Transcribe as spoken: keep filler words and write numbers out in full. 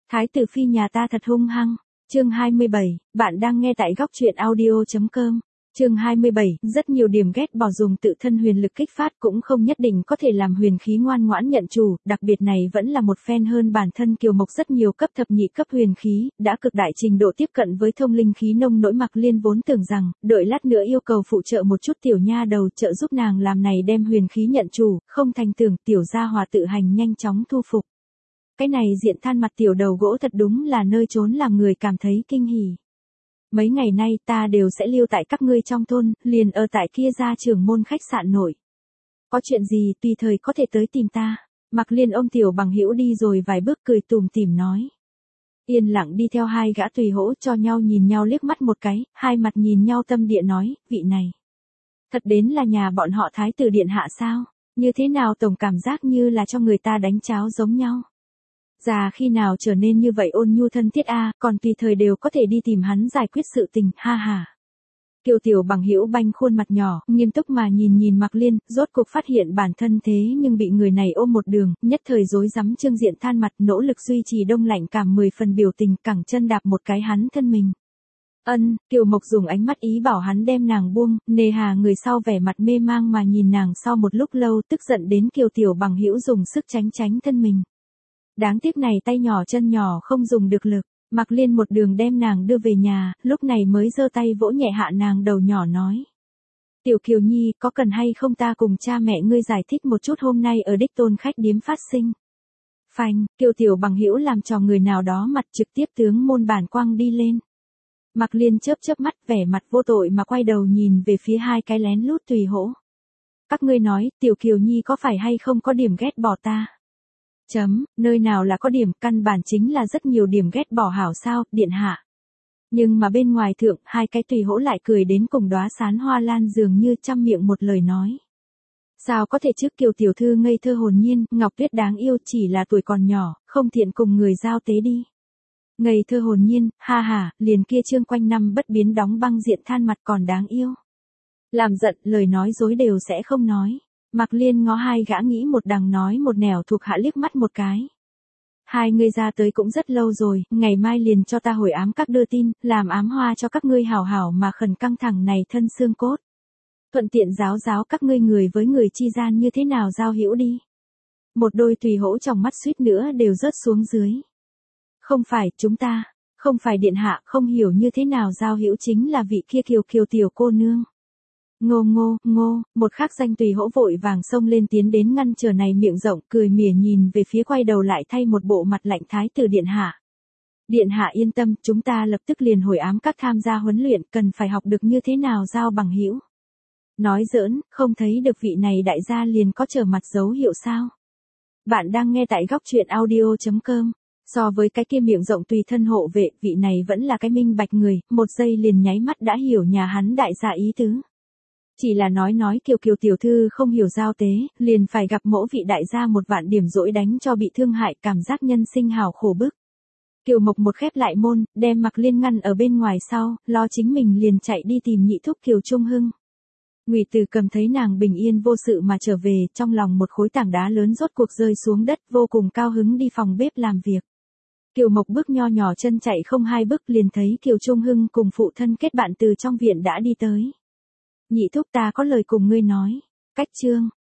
Thái tử phi nhà ta thật hung hăng. Chương hai mươi bảy, bạn đang nghe tại góc truyện audio chấm com. Chương hai mươi bảy, rất nhiều điểm ghét bỏ dùng tự thân huyền lực kích phát cũng không nhất định có thể làm huyền khí ngoan ngoãn nhận chủ, đặc biệt này vẫn là một phen hơn bản thân Kiều Mộc rất nhiều cấp thập nhị cấp huyền khí, đã cực đại trình độ tiếp cận với thông linh khí nông nỗi Mạc Liên vốn tưởng rằng, đợi lát nữa yêu cầu phụ trợ một chút tiểu nha đầu trợ giúp nàng làm này đem huyền khí nhận chủ, không thành tưởng tiểu gia hòa tự hành nhanh chóng thu phục. Cái này diện than mặt tiểu đầu gỗ thật đúng là nơi trốn làm người cảm thấy kinh hỉ. Mấy ngày nay ta đều sẽ lưu tại các ngươi trong thôn, liền ở tại kia gia trưởng môn khách sạn nổi. Có chuyện gì tùy thời có thể tới tìm ta. Mạc Liên ôm tiểu bằng hữu đi rồi vài bước cười tủm tỉm nói. Yên lặng đi theo hai gã tùy hỗ cho nhau nhìn nhau liếc mắt một cái, hai mặt nhìn nhau tâm địa nói, vị này. Thật đến là nhà bọn họ thái tử điện hạ sao, như thế nào tổng cảm giác như là cho người ta đánh cháo giống nhau. Già khi nào trở nên như vậy ôn nhu thân thiết a, còn tùy thời đều có thể đi tìm hắn giải quyết sự tình, ha ha. Kiều tiểu bằng hữu banh khuôn mặt nhỏ, nghiêm túc mà nhìn nhìn Mạc Liên, rốt cuộc phát hiện bản thân thế nhưng bị người này ôm một đường, nhất thời rối rắm trương diện than mặt, nỗ lực duy trì đông lạnh cảm mười phần biểu tình, cẳng chân đạp một cái hắn thân mình. Ân, Kiều Mộc dùng ánh mắt ý bảo hắn đem nàng buông, nề hà người sau vẻ mặt mê mang mà nhìn nàng sau một lúc lâu tức giận đến Kiều tiểu bằng hữu dùng sức tránh tránh thân mình. Đáng tiếc này tay nhỏ chân nhỏ không dùng được lực, Mạc Liên một đường đem nàng đưa về nhà, lúc này mới giơ tay vỗ nhẹ hạ nàng đầu nhỏ nói. Tiểu Kiều Nhi, có cần hay không ta cùng cha mẹ ngươi giải thích một chút hôm nay ở đích tôn khách điếm phát sinh. Phanh, Kiều tiểu bằng hữu làm cho người nào đó mặt trực tiếp tướng môn bản quang đi lên. Mạc Liên chớp chớp mắt vẻ mặt vô tội mà quay đầu nhìn về phía hai cái lén lút tùy hỗ. Các ngươi nói, Tiểu Kiều Nhi có phải hay không có điểm ghét bỏ ta? Chấm, nơi nào là có điểm, căn bản chính là rất nhiều điểm ghét bỏ hảo sao, điện hạ. Nhưng mà bên ngoài thượng, hai cái tùy hỗ lại cười đến cùng đóa sán hoa lan dường như trăm miệng một lời nói. Sao có thể trước Kiều tiểu thư ngây thơ hồn nhiên, Ngọc Tuyết đáng yêu chỉ là tuổi còn nhỏ, không thiện cùng người giao tế đi. Ngây thơ hồn nhiên, ha ha, liền kia trương quanh năm bất biến đóng băng diện than mặt còn đáng yêu. Làm giận, lời nói dối đều sẽ không nói. Mạc Liên ngó hai gã nghĩ một đằng nói một nẻo thuộc hạ liếc mắt một cái. Hai người ra tới cũng rất lâu rồi, ngày mai liền cho ta hồi ám các đưa tin, làm ám hoa cho các ngươi hảo hảo mà khẩn căng thẳng này thân xương cốt. Thuận tiện giáo giáo các ngươi người với người chi gian như thế nào giao hữu đi. Một đôi tùy hỗ trong mắt suýt nữa đều rớt xuống dưới. Không phải, chúng ta, không phải điện hạ, không hiểu như thế nào giao hữu chính là vị kia Kiều Kiều tiểu cô nương. Ngô ngô, ngô, một khắc danh tùy hỗ vội vàng xông lên tiến đến ngăn trở này miệng rộng, cười mỉa nhìn về phía quay đầu lại thay một bộ mặt lạnh thái tử điện hạ. Điện hạ yên tâm, chúng ta lập tức liền hồi ám các tham gia huấn luyện, cần phải học được như thế nào giao bằng hữu. Nói giỡn, không thấy được vị này đại gia liền có trở mặt dấu hiệu sao. Bạn đang nghe tại góc truyện audio chấm com. So với cái kia miệng rộng tùy thân hộ vệ, vị này vẫn là cái minh bạch người, một giây liền nháy mắt đã hiểu nhà hắn đại gia ý tứ. Chỉ là nói nói Kiều Kiều tiểu thư không hiểu giao tế, liền phải gặp mẫu vị đại gia một vạn điểm dỗi đánh cho bị thương hại, cảm giác nhân sinh hào khổ bức. Kiều Mộc một khép lại môn, đem Mạc Liên ngăn ở bên ngoài sau, lo chính mình liền chạy đi tìm nhị thúc Kiều Trung Hưng. Ngụy Từ cầm thấy nàng bình yên vô sự mà trở về, trong lòng một khối tảng đá lớn rốt cuộc rơi xuống đất, vô cùng cao hứng đi phòng bếp làm việc. Kiều Mộc bước nho nhỏ chân chạy không hai bước liền thấy Kiều Trung Hưng cùng phụ thân kết bạn từ trong viện đã đi tới. Nhị thúc ta có lời cùng ngươi nói. Cách chương,